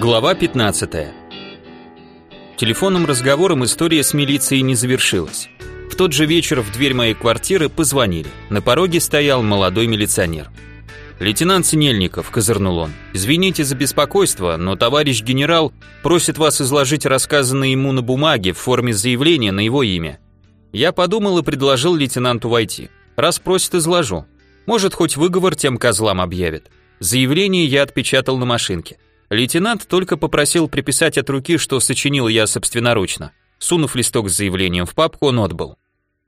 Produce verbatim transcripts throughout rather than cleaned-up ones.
Глава пятнадцатая. Телефонным разговором история с милицией не завершилась. В тот же вечер в дверь моей квартиры позвонили. На пороге стоял молодой милиционер. «Лейтенант Синельников», — козырнул он, — «извините за беспокойство, но товарищ генерал просит вас изложить рассказанное ему на бумаге в форме заявления на его имя». Я подумал и предложил лейтенанту войти. Раз просит, изложу. Может, хоть выговор тем козлам объявит. Заявление я отпечатал на машинке. Лейтенант только попросил приписать от руки, что сочинил я собственноручно. Сунув листок с заявлением в папку, он отбыл.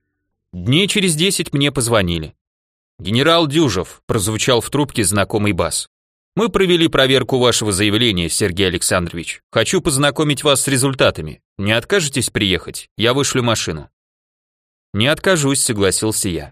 Дней через десять мне позвонили. «Генерал Дюжев», — прозвучал в трубке знакомый бас. «Мы провели проверку вашего заявления, Сергей Александрович. Хочу познакомить вас с результатами. Не откажетесь приехать? Я вышлю машину». «Не откажусь», — согласился я.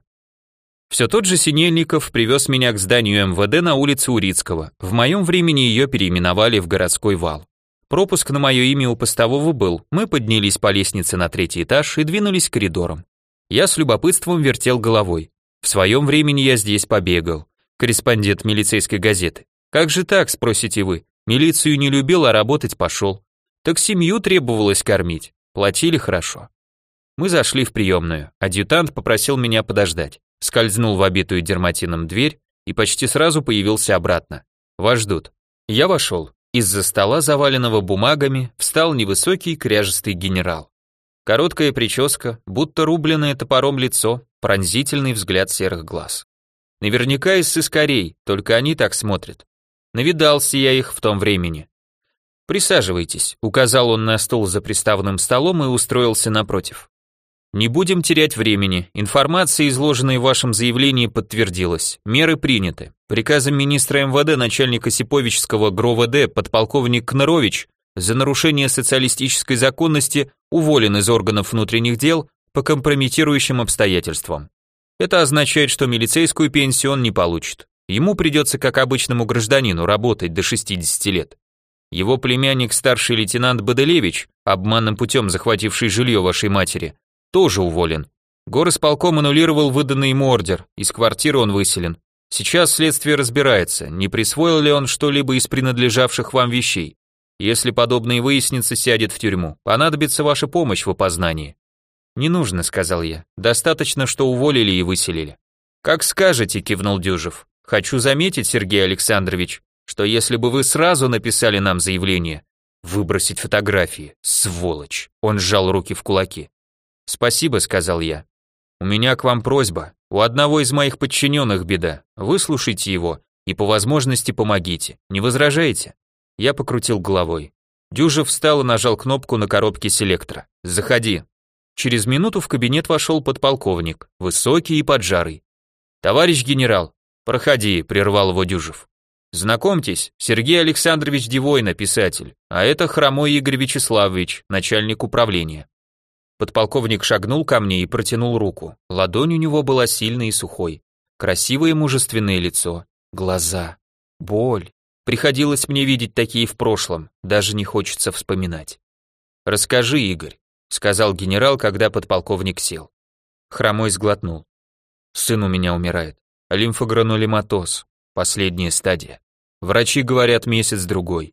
Все тот же Синельников привез меня к зданию эм вэ дэ на улице Урицкого. В моем времени ее переименовали в городской вал. Пропуск на мое имя у постового был. Мы поднялись по лестнице на третий этаж и двинулись коридором. Я с любопытством вертел головой. В своем времени я здесь побегал. Корреспондент милицейской газеты. Как же так, спросите вы? Милицию не любил, а работать пошел. Так семью требовалось кормить. Платили хорошо. Мы зашли в приемную. Адъютант попросил меня подождать. Скользнул в обитую дерматином дверь и почти сразу появился обратно. Вас ждут. Я вошел. Из-за стола, заваленного бумагами, встал невысокий кряжестый генерал. Короткая прическа, будто рубленное топором лицо, пронзительный взгляд серых глаз. Наверняка из сыскарей, только они так смотрят. Навидался я их в том времени. «Присаживайтесь», — указал он на стол за приставным столом и устроился напротив. «Не будем терять времени. Информация, изложенная в вашем заявлении, подтвердилась. Меры приняты. Приказом министра эм вэ дэ начальника Сиповичского ГРО-ВД подполковник Кнырович за нарушение социалистической законности уволен из органов внутренних дел по компрометирующим обстоятельствам. Это означает, что милицейскую пенсию он не получит. Ему придется, как обычному гражданину, работать до шестидесяти лет. Его племянник, старший лейтенант Боделевич, обманным путем захвативший жилье вашей матери, тоже уволен. Горосполком аннулировал выданный ему ордер, из квартиры он выселен. Сейчас следствие разбирается, не присвоил ли он что-либо из принадлежавших вам вещей. Если подобное выяснится, сядет в тюрьму. Понадобится ваша помощь в опознании». «Не нужно», — сказал я. «Достаточно, что уволили и выселили». «Как скажете», — кивнул Дюжев. «Хочу заметить, Сергей Александрович, что если бы вы сразу написали нам заявление, выбросить фотографии, сволочь». Он сжал руки в кулаки. «Спасибо», — сказал я. «У меня к вам просьба. У одного из моих подчиненных беда. Выслушайте его и по возможности помогите. Не возражаете?» Я покрутил головой. Дюжев встал и нажал кнопку на коробке селектора. «Заходи». Через минуту в кабинет вошел подполковник, высокий и поджарый. «Товарищ генерал». «Проходи», — прервал его Дюжев. «Знакомьтесь, Сергей Александрович Девойна, писатель, а это Хромой Игорь Вячеславович, начальник управления». Подполковник шагнул ко мне и протянул руку. Ладонь у него была сильной и сухой. Красивое мужественное лицо, глаза, боль. Приходилось мне видеть такие в прошлом, даже не хочется вспоминать. «Расскажи, Игорь», — сказал генерал, когда подполковник сел. Хромой сглотнул. «Сын у меня умирает. Лимфогранулематоз. Последняя стадия. Врачи говорят месяц-другой.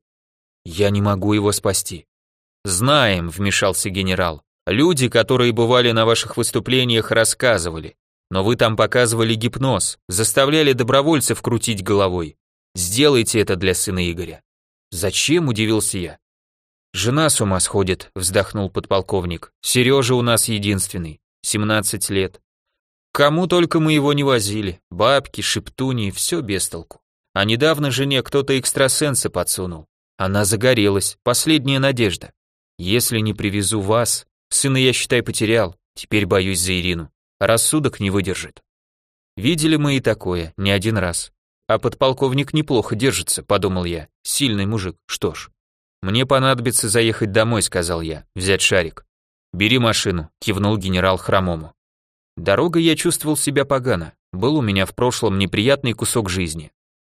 Я не могу его спасти». «Знаем», — вмешался генерал. «Люди, которые бывали на ваших выступлениях, рассказывали. Но вы там показывали гипноз, заставляли добровольцев крутить головой. Сделайте это для сына Игоря». «Зачем?» – удивился я. «Жена с ума сходит», – вздохнул подполковник. «Сережа у нас единственный, семнадцать лет. Кому только мы его не возили, бабки, шептуньи, все без толку. А недавно жене кто-то экстрасенса подсунул. Она загорелась, последняя надежда. Если не привезу вас, сына я, считай, потерял, теперь боюсь за Ирину. Рассудок не выдержит». Видели мы и такое, не один раз. А подполковник неплохо держится, подумал я. Сильный мужик, что ж. «Мне понадобится заехать домой», — сказал я, — «взять шарик». «Бери машину», — кивнул генерал Хромому. Дорогой я чувствовал себя погано. Был у меня в прошлом неприятный кусок жизни.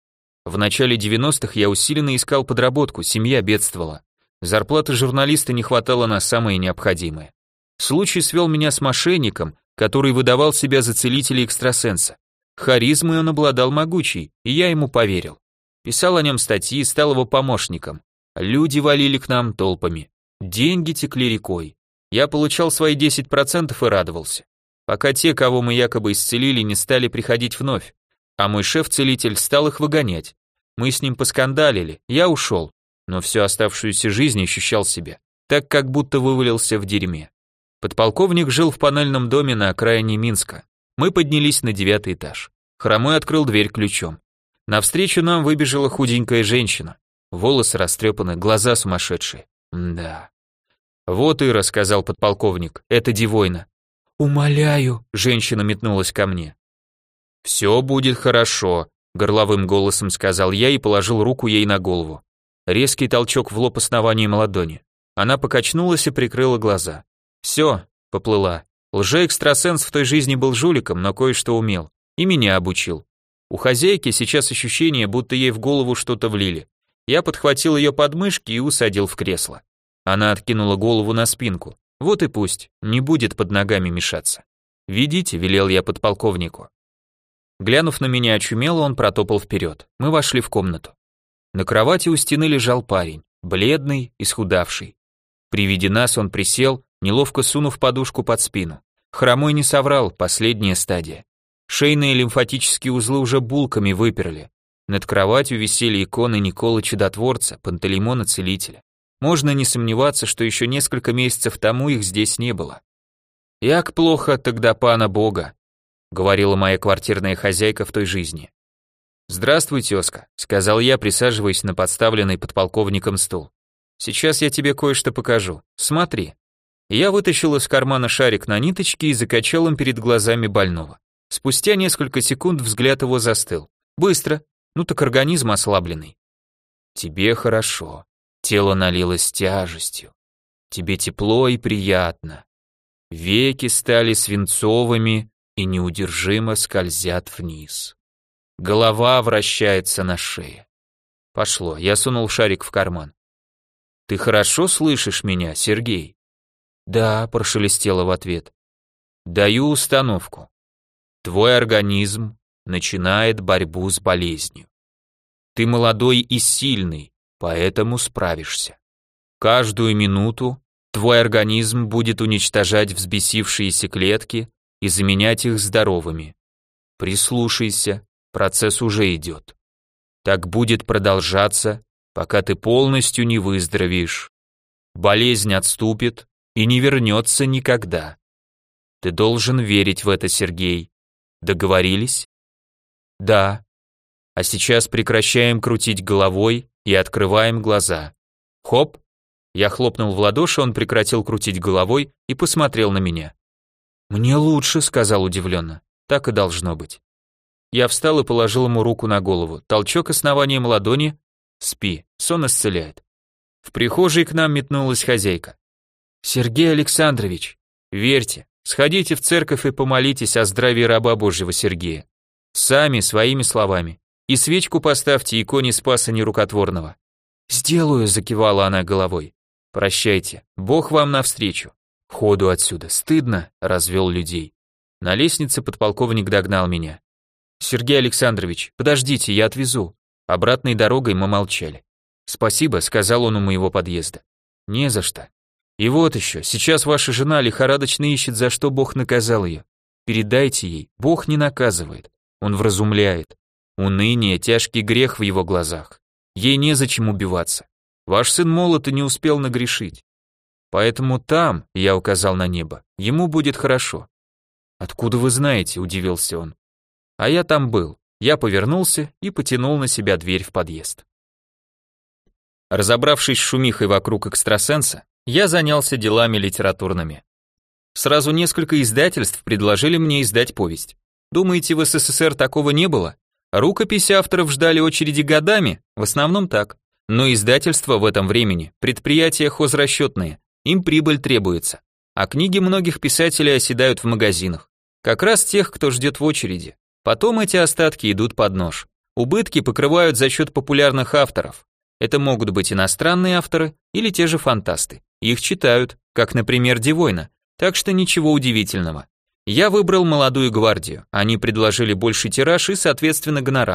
В начале девяностых я усиленно искал подработку, семья бедствовала. Зарплаты журналиста не хватало на самое необходимое. Случай свел меня с мошенником, который выдавал себя за целителя-экстрасенса. Харизмой он обладал могучей, и я ему поверил. Писал о нем статьи, стал его помощником. Люди валили к нам толпами. Деньги текли рекой. Я получал свои десять процентов и радовался. Пока те, кого мы якобы исцелили, не стали приходить вновь. А мой шеф-целитель стал их выгонять. Мы с ним поскандалили, я ушел. Но всю оставшуюся жизнь ощущал себя так, как будто вывалился в дерьме. Подполковник жил в панельном доме на окраине Минска. Мы поднялись на девятый этаж. Хромой открыл дверь ключом. Навстречу нам выбежала худенькая женщина. Волосы растрепаны, глаза сумасшедшие. Да. Вот Ира, сказал подполковник, это Дивойна. Умоляю, женщина метнулась ко мне. Все будет хорошо, горловым голосом сказал я и положил руку ей на голову. Резкий толчок в лоб основанием ладони. Она покачнулась и прикрыла глаза. Все, поплыла. Лже-экстрасенс в той жизни был жуликом, но кое-что умел. И меня обучил. У хозяйки сейчас ощущение, будто ей в голову что-то влили. Я подхватил ее подмышки и усадил в кресло. Она откинула голову на спинку. Вот и пусть, не будет под ногами мешаться. «Ведите», — велел я подполковнику. Глянув на меня очумело, он протопал вперед. Мы вошли в комнату. На кровати у стены лежал парень, бледный, исхудавший. При виде нас он присел, неловко сунув подушку под спину. Хромой не соврал, последняя стадия. Шейные лимфатические узлы уже булками выперли. Над кроватью висели иконы Николы Чудотворца, Пантелеймона Целителя. Можно не сомневаться, что еще несколько месяцев тому их здесь не было. «Як плохо тогда пана Бога», — говорила моя квартирная хозяйка в той жизни. «Здравствуй, тезка», — сказал я, присаживаясь на подставленный подполковником стул. «Сейчас я тебе кое-что покажу. Смотри». Я вытащил из кармана шарик на ниточке и закачал им перед глазами больного. Спустя несколько секунд взгляд его застыл. Быстро, ну так организм ослабленный. «Тебе хорошо». Тело налилось тяжестью. Тебе тепло и приятно. Веки стали свинцовыми и неудержимо скользят вниз. Голова вращается на шее. Пошло, я сунул шарик в карман. Ты хорошо слышишь меня, Сергей? Да, прошелестело в ответ. Даю установку. Твой организм начинает борьбу с болезнью. Ты молодой и сильный, поэтому справишься. Каждую минуту твой организм будет уничтожать взбесившиеся клетки и заменять их здоровыми. Прислушайся, процесс уже идет. Так будет продолжаться, пока ты полностью не выздоровеешь. Болезнь отступит и не вернется никогда. Ты должен верить в это, Сергей. Договорились? Да. А сейчас прекращаем крутить головой и открываем глаза. Хоп! Я хлопнул в ладоши, он прекратил крутить головой и посмотрел на меня. «Мне лучше», — сказал удивленно. «Так и должно быть». Я встал и положил ему руку на голову. Толчок основанием ладони. «Спи, сон исцеляет». В прихожей к нам метнулась хозяйка. «Сергей Александрович, верьте, сходите в церковь и помолитесь о здравии раба Божьего Сергея. Сами, своими словами. И свечку поставьте иконе Спаса Нерукотворного». «Сделаю», — закивала она головой. «Прощайте, Бог вам навстречу». «Ходу отсюда, стыдно», — развел людей. На лестнице подполковник догнал меня. «Сергей Александрович, подождите, я отвезу». Обратной дорогой мы молчали. «Спасибо», — сказал он у моего подъезда. «Не за что. И вот еще, сейчас ваша жена лихорадочно ищет, за что Бог наказал ее. Передайте ей, Бог не наказывает, Он вразумляет. Уныние — тяжкий грех в его глазах. Ей незачем убиваться. Ваш сын молод и не успел нагрешить. Поэтому там, я указал на небо, ему будет хорошо». «Откуда вы знаете?» — удивился он. «А я там был». Я повернулся и потянул на себя дверь в подъезд. Разобравшись с шумихой вокруг экстрасенса, я занялся делами литературными. Сразу несколько издательств предложили мне издать повесть. Думаете, в СССР такого не было? Рукописи авторов ждали очереди годами, в основном так. Но издательства в этом времени – предприятия хозрасчетные, им прибыль требуется. А книги многих писателей оседают в магазинах. Как раз тех, кто ждет в очереди. Потом эти остатки идут под нож. Убытки покрывают за счет популярных авторов. Это могут быть иностранные авторы или те же фантасты. Их читают, как, например, Дивойна. Так что ничего удивительного. Я выбрал молодую гвардию. Они предложили больший тираж и, соответственно, гонорар.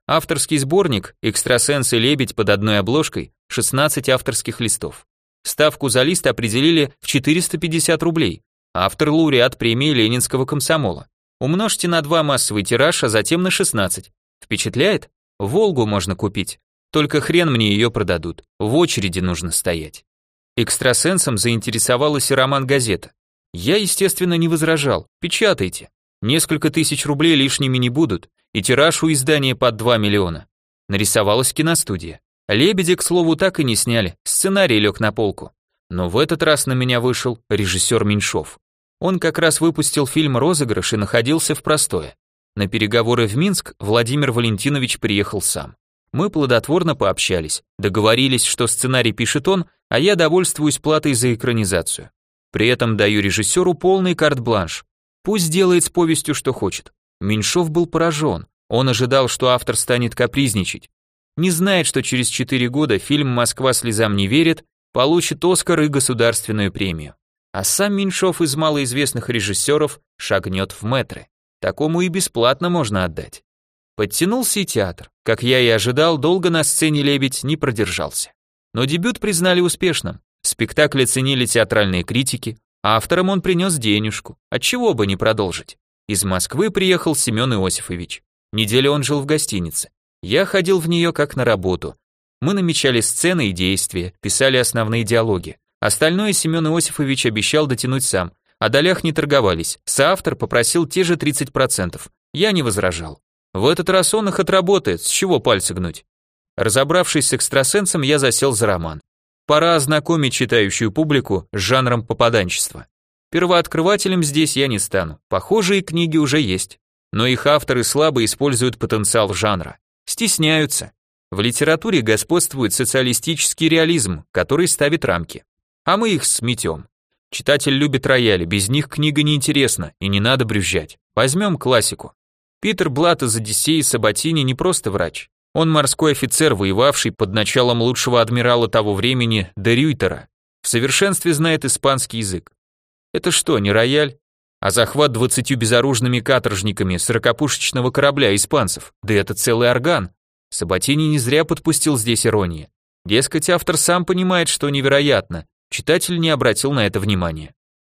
Авторский сборник «Экстрасенс и лебедь» под одной обложкой, шестнадцать авторских листов. Ставку за лист определили в четыреста пятьдесят рублей. Автор лауреат премии Ленинского комсомола. Умножьте на два массовый тираж, а затем на шестнадцать. Впечатляет? Волгу можно купить. Только хрен мне ее продадут. В очереди нужно стоять. Экстрасенсом заинтересовалась и роман-газета. Я, естественно, не возражал. Печатайте. Несколько тысяч рублей лишними не будут, и тираж у издания под два миллиона. Нарисовалась киностудия. «Лебедя», к слову, так и не сняли, сценарий лег на полку. Но в этот раз на меня вышел режиссер Меньшов. Он как раз выпустил фильм «Розыгрыш» и находился в простое. На переговоры в Минск Владимир Валентинович приехал сам. Мы плодотворно пообщались, договорились, что сценарий пишет он, а я довольствуюсь платой за экранизацию. При этом даю режиссеру полный карт-бланш. Пусть делает с повестью, что хочет. Меньшов был поражен. Он ожидал, что автор станет капризничать. Не знает, что через четыре года фильм «Москва слезам не верит» получит Оскар и государственную премию. А сам Меньшов из малоизвестных режиссеров шагнет в мэтры. Такому и бесплатно можно отдать. Подтянулся и театр. Как я и ожидал, долго на сцене «Лебедь» не продержался. Но дебют признали успешным. Спектакль оценили театральные критики, а авторам он принес денежку. Отчего бы не продолжить? Из Москвы приехал Семен Иосифович. Неделю он жил в гостинице. Я ходил в нее как на работу. Мы намечали сцены и действия, писали основные диалоги. Остальное Семен Иосифович обещал дотянуть сам. О долях не торговались. Соавтор попросил те же тридцать процентов. Я не возражал. В этот раз он их отработает, с чего пальцы гнуть. Разобравшись с экстрасенсом, я засел за роман. Пора ознакомить читающую публику с жанром попаданчества. Первооткрывателем здесь я не стану. Похожие книги уже есть. Но их авторы слабо используют потенциал жанра. Стесняются. В литературе господствует социалистический реализм, который ставит рамки. А мы их сметем. Читатель любит рояли, без них книга неинтересна, и не надо брюзжать. Возьмем классику. Питер Блат из «Одиссеи» Сабатини не просто врач. Он морской офицер, воевавший под началом лучшего адмирала того времени де Рюйтера. В совершенстве знает испанский язык. Это что, не рояль? А захват двадцатью безоружными каторжниками сорокопушечного корабля испанцев? Да это целый орган. Сабатини не зря подпустил здесь иронии. Дескать, автор сам понимает, что невероятно. Читатель не обратил на это внимания.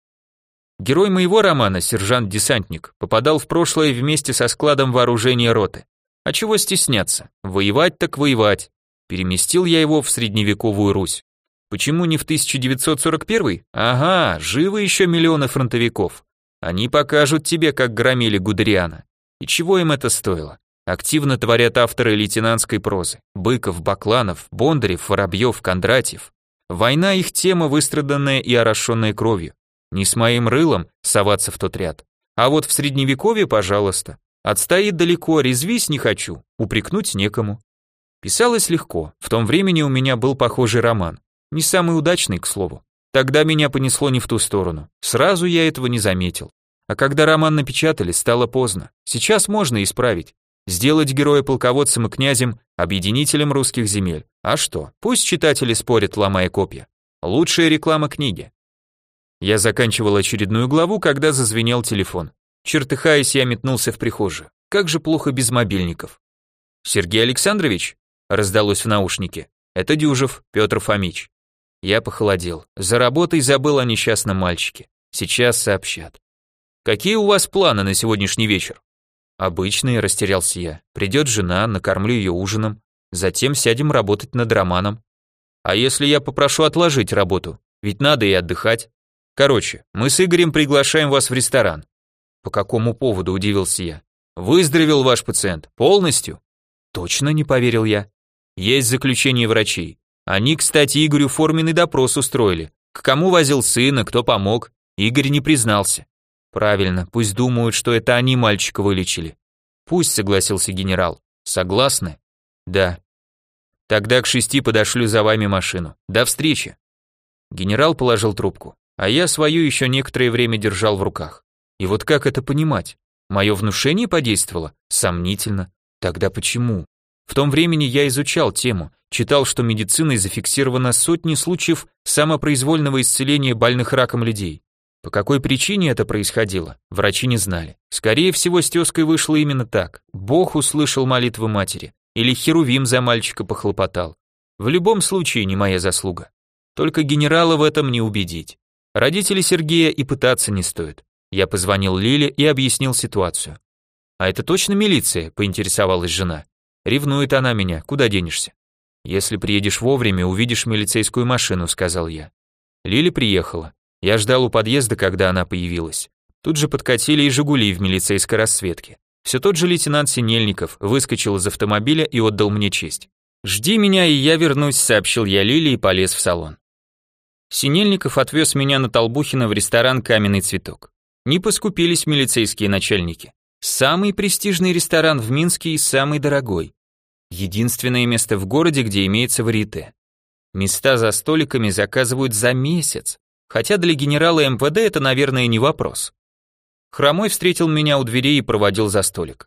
Герой моего романа, сержант-десантник, попадал в прошлое вместе со складом вооружения роты. А чего стесняться? Воевать так воевать. Переместил я его в средневековую Русь. Почему не в тысяча девятьсот сорок первый? Ага, живы еще миллионы фронтовиков. Они покажут тебе, как громили Гудериана. И чего им это стоило? Активно творят авторы лейтенантской прозы. Быков, Бакланов, Бондарев, Воробьев, Кондратьев. Война их тема, выстраданная и орошенная кровью. Не с моим рылом соваться в тот ряд. А вот в средневековье, пожалуйста. Отстоит далеко, резвись не хочу, упрекнуть некому. Писалось легко, в том времени у меня был похожий роман. Не самый удачный, к слову. Тогда меня понесло не в ту сторону. Сразу я этого не заметил. А когда роман напечатали, стало поздно. Сейчас можно исправить. Сделать героя полководцем и князем, объединителем русских земель. А что, пусть читатели спорят, ломая копья. Лучшая реклама книги. Я заканчивал очередную главу, когда зазвенел телефон. Чертыхаясь, я метнулся в прихожую. Как же плохо без мобильников. «Сергей Александрович?» — раздалось в наушнике. «Это Дюжев, Петр Фомич». Я похолодел. За работой забыл о несчастном мальчике. Сейчас сообщат. «Какие у вас планы на сегодняшний вечер?» «Обычные», — растерялся я. «Придет жена, накормлю ее ужином. Затем сядем работать над романом». «А если я попрошу отложить работу? Ведь надо и отдыхать. Короче, мы с Игорем приглашаем вас в ресторан». «По какому поводу?» – удивился я. «Выздоровел ваш пациент? Полностью?» «Точно?» – не поверил я. «Есть заключение врачей. Они, кстати, Игорю форменный допрос устроили. К кому возил сына, кто помог. Игорь не признался». «Правильно, пусть думают, что это они мальчика вылечили». «Пусть», – согласился генерал. «Согласны?» «Да». «Тогда к шести подошлю за вами машину. До встречи». Генерал положил трубку, а я свою еще некоторое время держал в руках. И вот как это понимать? Мое внушение подействовало? Сомнительно. Тогда почему? В том времени я изучал тему, читал, что медициной зафиксировано сотни случаев самопроизвольного исцеления больных раком людей. По какой причине это происходило, врачи не знали. Скорее всего, с тезкой вышло именно так. Бог услышал молитвы матери. Или Херувим за мальчика похлопотал. В любом случае не моя заслуга. Только генерала в этом не убедить. Родители Сергея и пытаться не стоит. Я позвонил Лиле и объяснил ситуацию. «А это точно милиция?» – поинтересовалась жена. «Ревнует она меня, куда денешься?» «Если приедешь вовремя, увидишь милицейскую машину», – сказал я. Лиля приехала. Я ждал у подъезда, когда она появилась. Тут же подкатили и «Жигули» в милицейской расцветке. Все тот же лейтенант Синельников выскочил из автомобиля и отдал мне честь. «Жди меня, и я вернусь», – сообщил я Лиле и полез в салон. Синельников отвез меня на Толбухина в ресторан «Каменный цветок». Не поскупились милицейские начальники. Самый престижный ресторан в Минске и самый дорогой. Единственное место в городе, где имеется варьете. Места за столиками заказывают за месяц, хотя для генерала эм вэ дэ это, наверное, не вопрос. Хромой встретил меня у дверей и проводил за столик.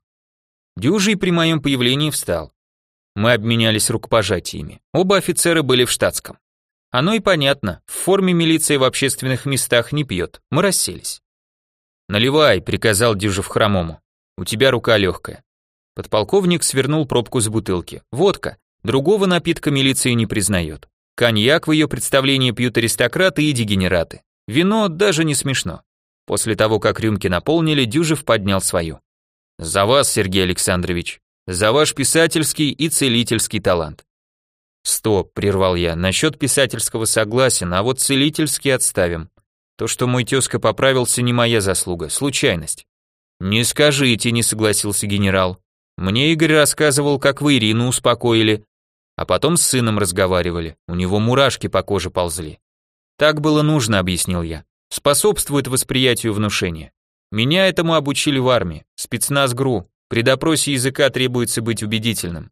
Дюжий при моем появлении встал. Мы обменялись рукопожатиями. Оба офицера были в штатском. Оно и понятно, в форме милиция в общественных местах не пьет. Мы расселись. «Наливай», — приказал Дюжев Хромому. «У тебя рука легкая». Подполковник свернул пробку с бутылки. Водка. Другого напитка милиция не признает. Коньяк в ее представлении пьют аристократы и дегенераты. Вино даже не смешно. После того, как рюмки наполнили, Дюжев поднял свою. «За вас, Сергей Александрович. За ваш писательский и целительский талант». «Стоп», — прервал я, — «насчет писательского согласен, а вот целительский отставим. То, что мой тезка поправился, не моя заслуга, случайность». «Не скажите», — не согласился генерал. «Мне Игорь рассказывал, как вы Ирину успокоили, а потом с сыном разговаривали, у него мурашки по коже ползли». «Так было нужно», — объяснил я. «Способствует восприятию внушения. Меня этому обучили в армии, спецназ ГРУ, при допросе языка требуется быть убедительным».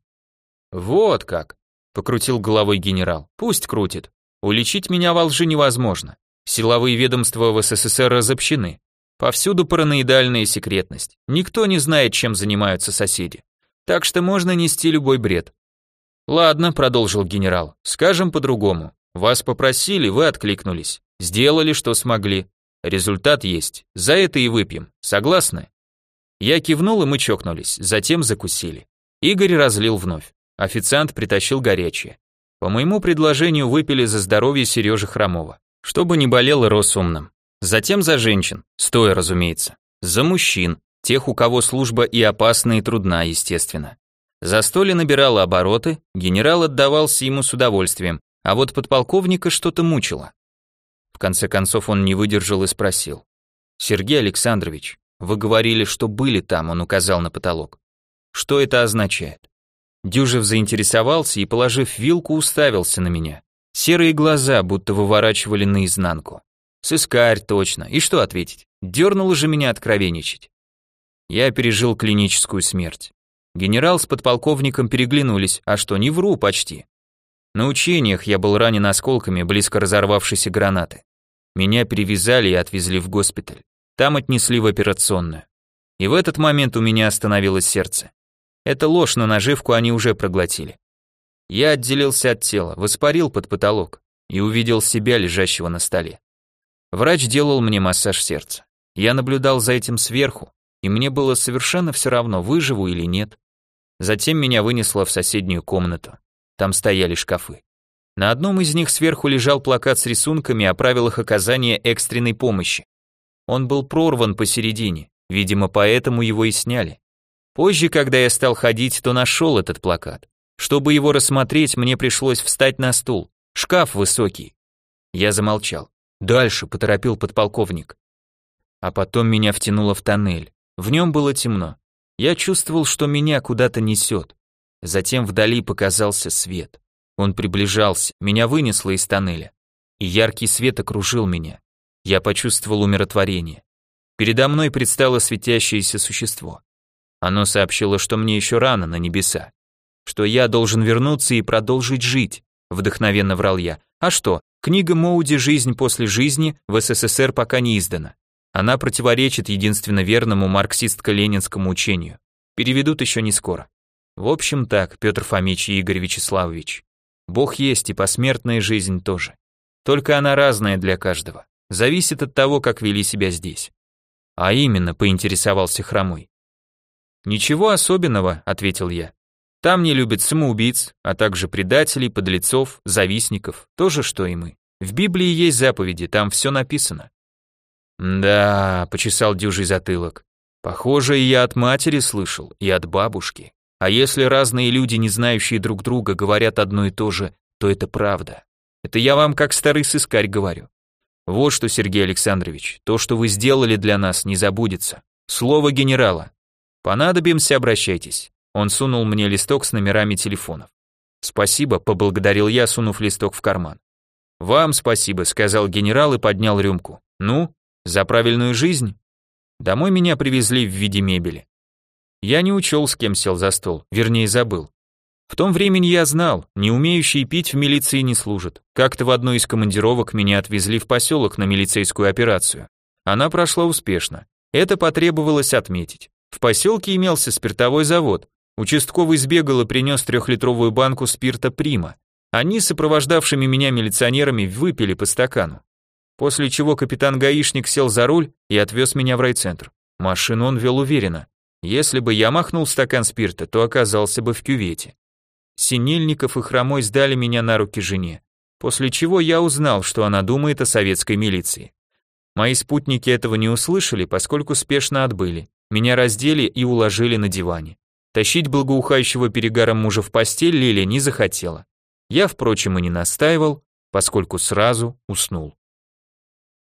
«Вот как», — покрутил головой генерал, — «пусть крутит. Уличить меня во лжи невозможно. Силовые ведомства в эс эс эс эр разобщены. Повсюду параноидальная секретность. Никто не знает, чем занимаются соседи. Так что можно нести любой бред». «Ладно», — продолжил генерал, — «скажем по-другому. Вас попросили, вы откликнулись. Сделали, что смогли. Результат есть. За это и выпьем. Согласны?» Я кивнул, и мы чокнулись, затем закусили. Игорь разлил вновь. Официант притащил горячее. По моему предложению выпили за здоровье Сережи Хромова, чтобы не болел и рос умным. Затем за женщин, стоя, разумеется. За мужчин, тех, у кого служба и опасна, и трудна, естественно. Застолье набирало обороты, генерал отдавался ему с удовольствием, а вот подполковника что-то мучило. В конце концов он не выдержал и спросил. «Сергей Александрович, вы говорили, что были там», — он указал на потолок. «Что это означает?» Дюжев заинтересовался и, положив вилку, уставился на меня. Серые глаза будто выворачивали наизнанку. Сыскарь, точно. И что ответить? Дернуло же меня откровенничать. Я пережил клиническую смерть. Генерал с подполковником переглянулись, а что, не вру почти. На учениях я был ранен осколками близко разорвавшейся гранаты. Меня перевязали и отвезли в госпиталь. Там отнесли в операционную. И в этот момент у меня остановилось сердце. Это ложь на наживку они уже проглотили. Я отделился от тела, воспарил под потолок и увидел себя, лежащего на столе. Врач делал мне массаж сердца. Я наблюдал за этим сверху, и мне было совершенно все равно, выживу или нет. Затем меня вынесло в соседнюю комнату. Там стояли шкафы. На одном из них сверху лежал плакат с рисунками о правилах оказания экстренной помощи. Он был прорван посередине, видимо, поэтому его и сняли. Позже, когда я стал ходить, то нашел этот плакат. Чтобы его рассмотреть, мне пришлось встать на стул. Шкаф высокий. Я замолчал. «Дальше», — поторопил подполковник. А потом меня втянуло в тоннель. В нем было темно. Я чувствовал, что меня куда-то несет. Затем вдали показался свет. Он приближался, меня вынесло из тоннеля. И яркий свет окружил меня. Я почувствовал умиротворение. Передо мной предстало светящееся существо. Оно сообщило, что мне еще рано на небеса. Что я должен вернуться и продолжить жить. Вдохновенно врал я. А что, книга Моуди «Жизнь после жизни» в эс эс эс эр пока не издана. Она противоречит единственно верному марксистско-ленинскому учению. Переведут еще не скоро. В общем так, Петр Фомич и Игорь Вячеславович. Бог есть и посмертная жизнь тоже. Только она разная для каждого. Зависит от того, как вели себя здесь. А именно, поинтересовался Хромой. «Ничего особенного», — ответил я. Там не любят самоубийц, а также предателей, подлецов, завистников, то же, что и мы. В Библии есть заповеди, там все написано. Да, почесал дюжий затылок. Похоже, и я от матери слышал, и от бабушки. А если разные люди, не знающие друг друга, говорят одно и то же, то это правда. Это я вам как старый сыскарь говорю. Вот что, Сергей Александрович, то, что вы сделали для нас, не забудется. Слово генерала. Понадобимся, обращайтесь. Он сунул мне листок с номерами телефонов. Спасибо, поблагодарил я, сунув листок в карман. Вам спасибо, сказал генерал и поднял рюмку. Ну, за правильную жизнь? Домой меня привезли в виде мебели. Я не учел, с кем сел за стол, вернее забыл. В том времени я знал, не умеющий пить в милиции не служит. Как-то в одной из командировок меня отвезли в поселок на милицейскую операцию. Она прошла успешно. Это потребовалось отметить. В поселке имелся спиртовой завод. Участковый сбегал и принес трехлитровую банку спирта «Прима». Они с сопровождавшими меня милиционерами выпили по стакану. После чего капитан-гаишник сел за руль и отвез меня в райцентр. Машину он вел уверенно. Если бы я махнул стакан спирта, то оказался бы в кювете. Синельников и Хромой сдали меня на руки жене, после чего я узнал, что она думает о советской милиции. Мои спутники этого не услышали, поскольку спешно отбыли. Меня раздели и уложили на диване. Тащить благоухающего перегаром мужа в постель Лиля не захотела. Я, впрочем, и не настаивал, поскольку сразу уснул.